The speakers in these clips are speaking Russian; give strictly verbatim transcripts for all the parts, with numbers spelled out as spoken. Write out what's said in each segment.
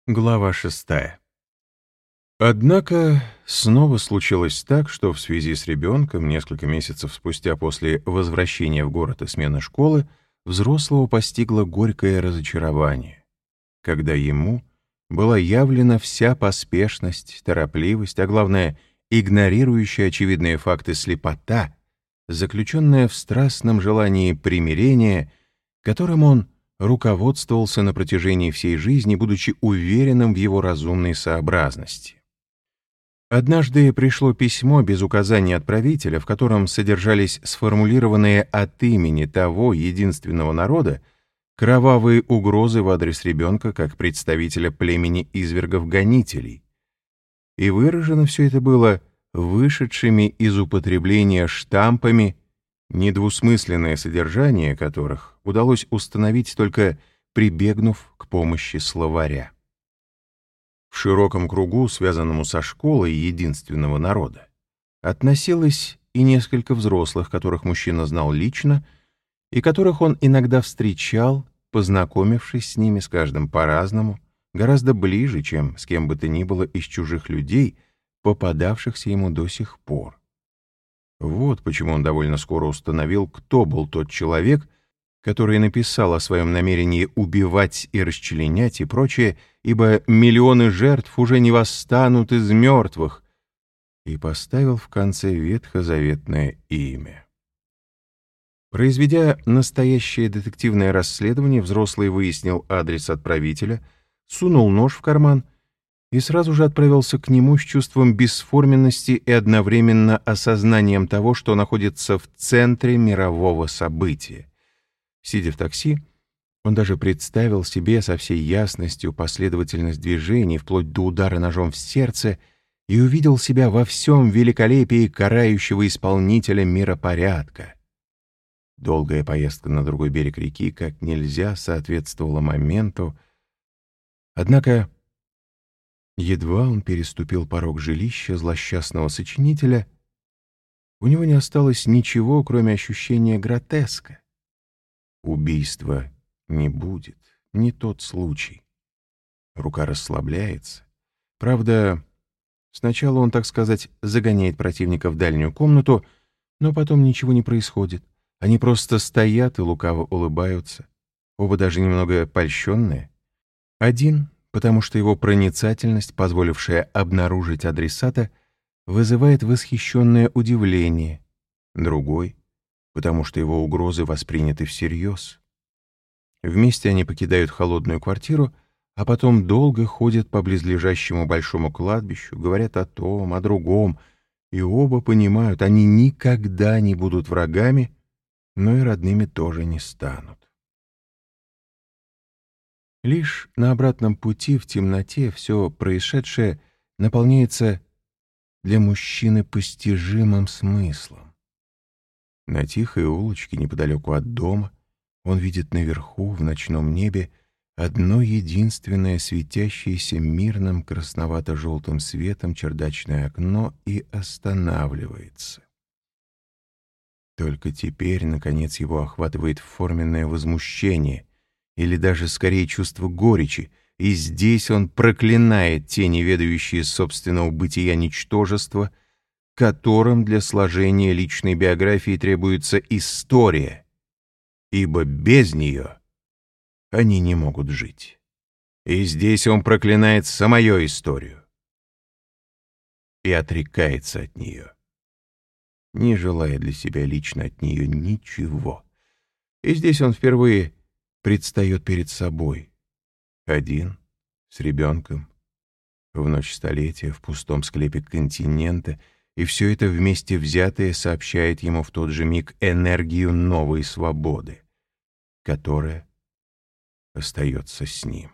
Глава шестая. Однако снова случилось так, что в связи с ребенком несколько месяцев спустя после возвращения в город и смены школы взрослого постигло горькое разочарование, когда ему была явлена вся поспешность, торопливость, а главное, игнорирующая очевидные факты слепота, заключенная в страстном желании примирения, которым он руководствовался на протяжении всей жизни, будучи уверенным в его разумной сообразности. Однажды пришло письмо без указания отправителя, в котором содержались сформулированные от имени того единственного народа кровавые угрозы в адрес ребенка как представителя племени извергов-гонителей. И выражено все это было вышедшими из употребления штампами, недвусмысленное содержание которых удалось установить только прибегнув к помощи словаря. В широком кругу, связанному со школой единственного народа, относилось и несколько взрослых, которых мужчина знал лично, и которых он иногда встречал, познакомившись с ними с каждым по-разному, гораздо ближе, чем с кем бы то ни было из чужих людей, попадавшихся ему до сих пор. Вот почему он довольно скоро установил, кто был тот человек, который написал о своем намерении убивать и расчленять и прочее, ибо миллионы жертв уже не восстанут из мертвых, и поставил в конце ветхозаветное имя. Произведя настоящее детективное расследование, взрослый выяснил адрес отправителя, сунул нож в карман и сразу же отправился к нему с чувством бесформенности и одновременно осознанием того, что находится в центре мирового события. Сидя в такси, он даже представил себе со всей ясностью последовательность движений, вплоть до удара ножом в сердце, и увидел себя во всем великолепии карающего исполнителя миропорядка. Долгая поездка на другой берег реки как нельзя соответствовала моменту, однако едва он переступил порог жилища злосчастного сочинителя, у него не осталось ничего, кроме ощущения гротеска. Убийства не будет, не тот случай. Рука расслабляется. Правда, сначала он, так сказать, загоняет противника в дальнюю комнату, но потом ничего не происходит. Они просто стоят и лукаво улыбаются. Оба даже немного польщенные. Один, потому что его проницательность, позволившая обнаружить адресата, вызывает восхищенное удивление. Другой, потому что его угрозы восприняты всерьез. Вместе они покидают холодную квартиру, а потом долго ходят по близлежащему большому кладбищу, говорят о том, о другом, и оба понимают, они никогда не будут врагами, но и родными тоже не станут. Лишь на обратном пути в темноте все происшедшее наполняется для мужчины постижимым смыслом. На тихой улочке неподалеку от дома он видит наверху, в ночном небе, одно единственное светящееся мирным красновато-желтым светом чердачное окно и останавливается. Только теперь, наконец, его охватывает форменное возмущение или даже скорее чувство горечи, и здесь он проклинает те неведающие собственного бытия ничтожества, которым для сложения личной биографии требуется история, ибо без нее они не могут жить. И здесь он проклинает самую историю и отрекается от нее, не желая для себя лично от нее ничего. И здесь он впервые предстает перед собой, один, с ребенком, в ночь столетия, в пустом склепе континента, и все это вместе взятое сообщает ему в тот же миг энергию новой свободы, которая остается с ним.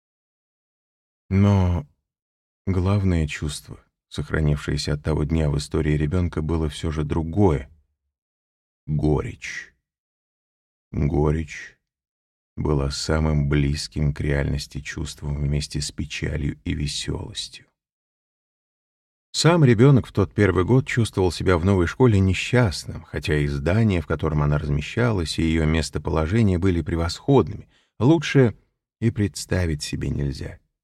Но главное чувство, сохранившееся от того дня в истории ребенка, было все же другое — горечь. Горечь была самым близким к реальности чувством вместе с печалью и веселостью. Сам ребенок в тот первый год чувствовал себя в новой школе несчастным, хотя и здание, в котором она размещалась, и ее местоположение были превосходными. Лучше и представить себе нельзя.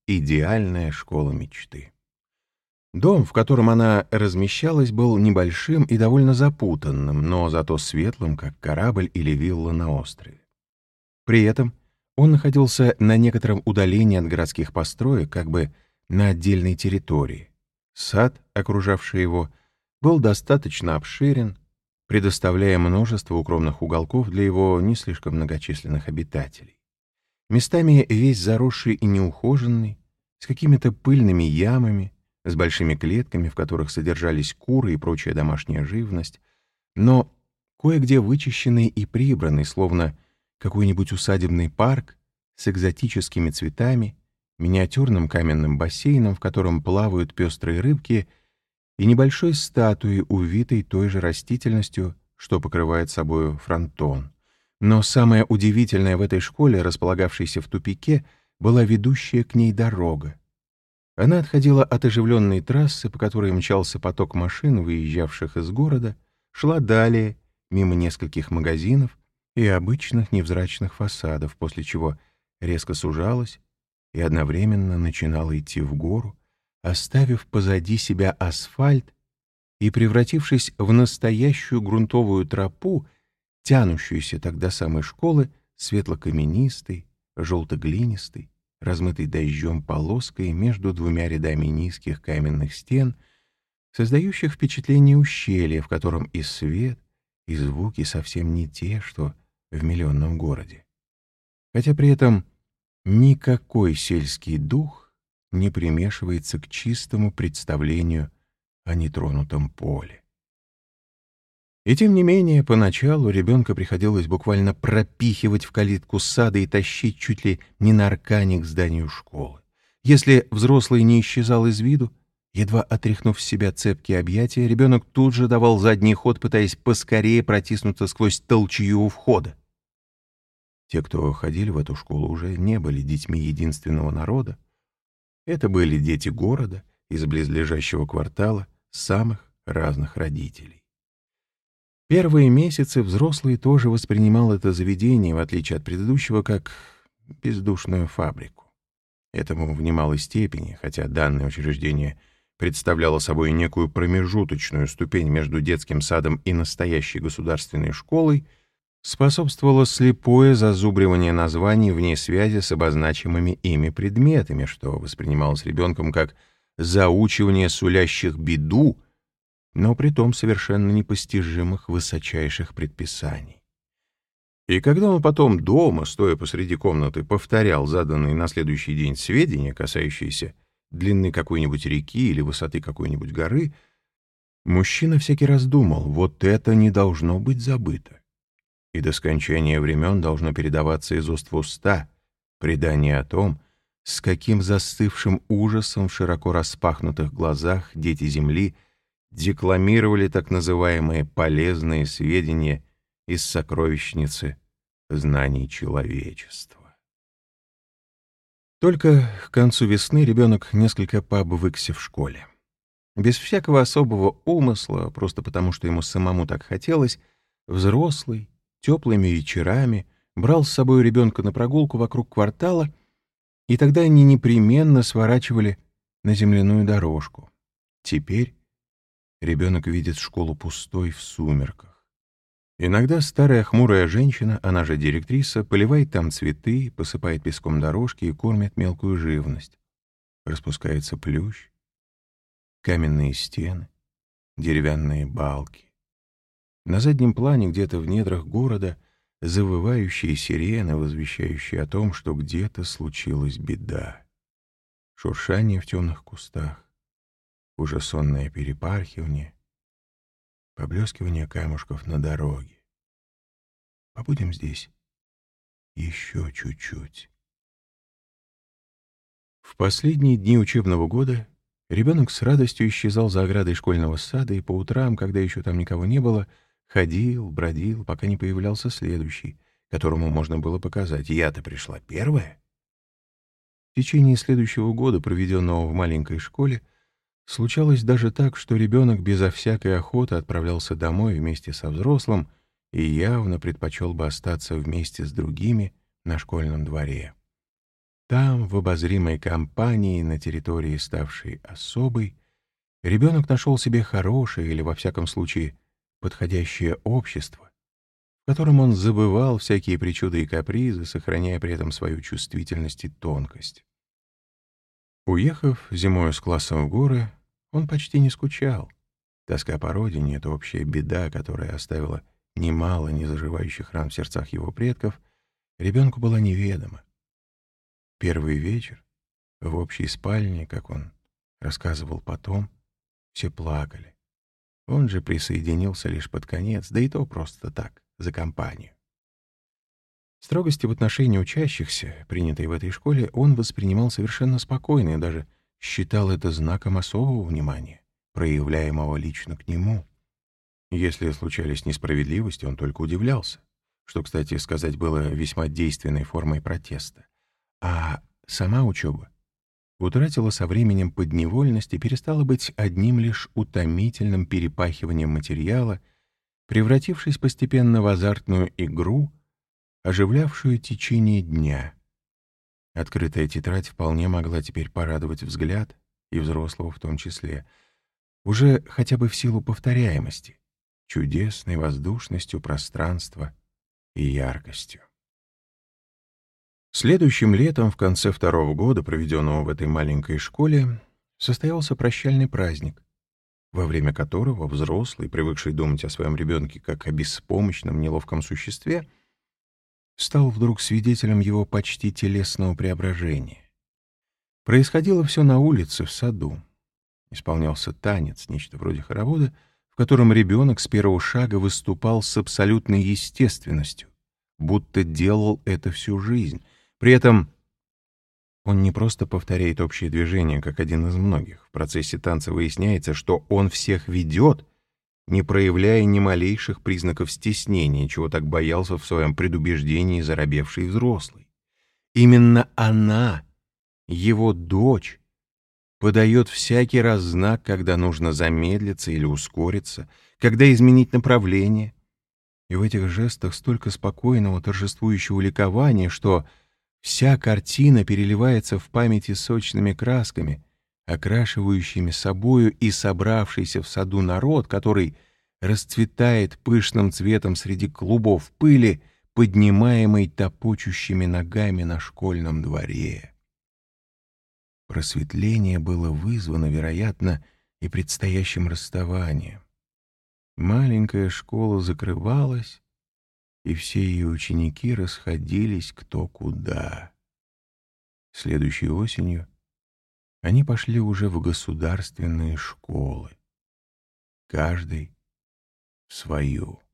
идеальная школа мечты. Дом, в котором она размещалась, был небольшим и довольно запутанным, но зато светлым, как корабль или вилла на острове. При этом он находился на некотором удалении от городских построек, как бы на отдельной территории. Сад, окружавший его, был достаточно обширен, предоставляя множество укромных уголков для его не слишком многочисленных обитателей. Местами весь заросший и неухоженный, с какими-то пыльными ямами, с большими клетками, в которых содержались куры и прочая домашняя живность, но кое-где вычищенный и прибранный, словно какой-нибудь усадебный парк с экзотическими цветами, миниатюрным каменным бассейном, в котором плавают пестрые рыбки, и небольшой статуей, увитой той же растительностью, что покрывает собою фронтон. Но самое удивительное в этой школе, располагавшейся в тупике, была ведущая к ней дорога. Она отходила от оживленной трассы, по которой мчался поток машин, выезжавших из города, шла далее, мимо нескольких магазинов и обычных невзрачных фасадов, после чего резко сужалась и одновременно начинала идти в гору, оставив позади себя асфальт и превратившись в настоящую грунтовую тропу, тянущуюся так до самой школы, светло-каменистой, желто-глинистой, размытой дождем полоской между двумя рядами низких каменных стен, создающих впечатление ущелья, в котором и свет, и звуки совсем не те, что в миллионном городе. Хотя при этом никакой сельский дух не примешивается к чистому представлению о нетронутом поле. И тем не менее, поначалу ребенка приходилось буквально пропихивать в калитку сада и тащить чуть ли не на аркане к зданию школы. Если взрослый не исчезал из виду, едва отряхнув с себя цепкие объятия, ребенок тут же давал задний ход, пытаясь поскорее протиснуться сквозь толчью у входа. Те, кто ходили в эту школу, уже не были детьми единственного народа. Это были дети города, из близлежащего квартала, самых разных родителей. Первые месяцы взрослый тоже воспринимал это заведение, в отличие от предыдущего, как бездушную фабрику. Этому в немалой степени, хотя данное учреждение представляло собой некую промежуточную ступень между детским садом и настоящей государственной школой, способствовало слепое зазубривание названий вне связи с обозначимыми ими предметами, что воспринималось ребенком как заучивание сулящих беду, но притом совершенно непостижимых высочайших предписаний. И когда он потом дома, стоя посреди комнаты, повторял заданные на следующий день сведения, касающиеся длины какой-нибудь реки или высоты какой-нибудь горы, мужчина всякий раз думал: вот это не должно быть забыто. И до скончания времен должно передаваться из уст в уста предание о том, с каким застывшим ужасом в широко распахнутых глазах дети Земли декламировали так называемые полезные сведения из сокровищницы знаний человечества. Только к концу весны ребенок несколько пообвыкся в школе. Без всякого особого умысла, просто потому что ему самому так хотелось, взрослый, теплыми вечерами брал с собой ребенка на прогулку вокруг квартала, и тогда они непременно сворачивали на земляную дорожку. Теперь ребенок видит школу пустой в сумерках. Иногда старая хмурая женщина, она же директриса, поливает там цветы, посыпает песком дорожки и кормит мелкую живность. Распускается плющ, каменные стены, деревянные балки. На заднем плане, где-то в недрах города, завывающие сирены, возвещающие о том, что где-то случилась беда. Шуршание в темных кустах, уже сонное перепархивание, поблескивание камушков на дороге. Побудем здесь еще чуть-чуть. В последние дни учебного года ребенок с радостью исчезал за оградой школьного сада и по утрам, когда еще там никого не было, ходил, бродил, пока не появлялся следующий, которому можно было показать: «Я-то пришла первая». В течение следующего года, проведенного в маленькой школе, случалось даже так, что ребенок безо всякой охоты отправлялся домой вместе со взрослым и явно предпочел бы остаться вместе с другими на школьном дворе. Там, в обозримой компании, на территории, ставшей особой, ребенок нашел себе хорошее или, во всяком случае, подходящее общество, в котором он забывал всякие причуды и капризы, сохраняя при этом свою чувствительность и тонкость. Уехав зимою с классом в горы, он почти не скучал. Тоска по родине — это общая беда, которая оставила немало незаживающих ран в сердцах его предков, ребенку была неведома. Первый вечер в общей спальне, как он рассказывал потом, все плакали. Он же присоединился лишь под конец, да и то просто так, за компанию. Строгости в отношении учащихся, принятой в этой школе, он воспринимал совершенно спокойно и даже считал это знаком особого внимания, проявляемого лично к нему. Если случались несправедливости, он только удивлялся, что, кстати сказать, было весьма действенной формой протеста. А сама учеба утратила со временем подневольность и перестала быть одним лишь утомительным перепахиванием материала, превратившись постепенно в азартную игру, оживлявшую течение дня. Открытая тетрадь вполне могла теперь порадовать взгляд, и взрослого в том числе, уже хотя бы в силу повторяемости, чудесной воздушностью пространства и яркостью. Следующим летом, в конце второго года, проведенного в этой маленькой школе, состоялся прощальный праздник, во время которого взрослый, привыкший думать о своем ребенке как о беспомощном, неловком существе, стал вдруг свидетелем его почти телесного преображения. Происходило все на улице, в саду. Исполнялся танец, нечто вроде хоровода, в котором ребенок с первого шага выступал с абсолютной естественностью, будто делал это всю жизнь. При этом он не просто повторяет общее движение, как один из многих. В процессе танца выясняется, что он всех ведет, не проявляя ни малейших признаков стеснения, чего так боялся в своем предубеждении заробевший взрослый. Именно она, его дочь, подает всякий раз знак, когда нужно замедлиться или ускориться, когда изменить направление. И в этих жестах столько спокойного, торжествующего ликования, что вся картина переливается в памяти сочными красками, окрашивающими собою и собравшийся в саду народ, который расцветает пышным цветом среди клубов пыли, поднимаемой топочущими ногами на школьном дворе. Просветление было вызвано, вероятно, и предстоящим расставанием. Маленькая школа закрывалась, и все ее ученики расходились кто куда. Следующей осенью они пошли уже в государственные школы, каждый в свою.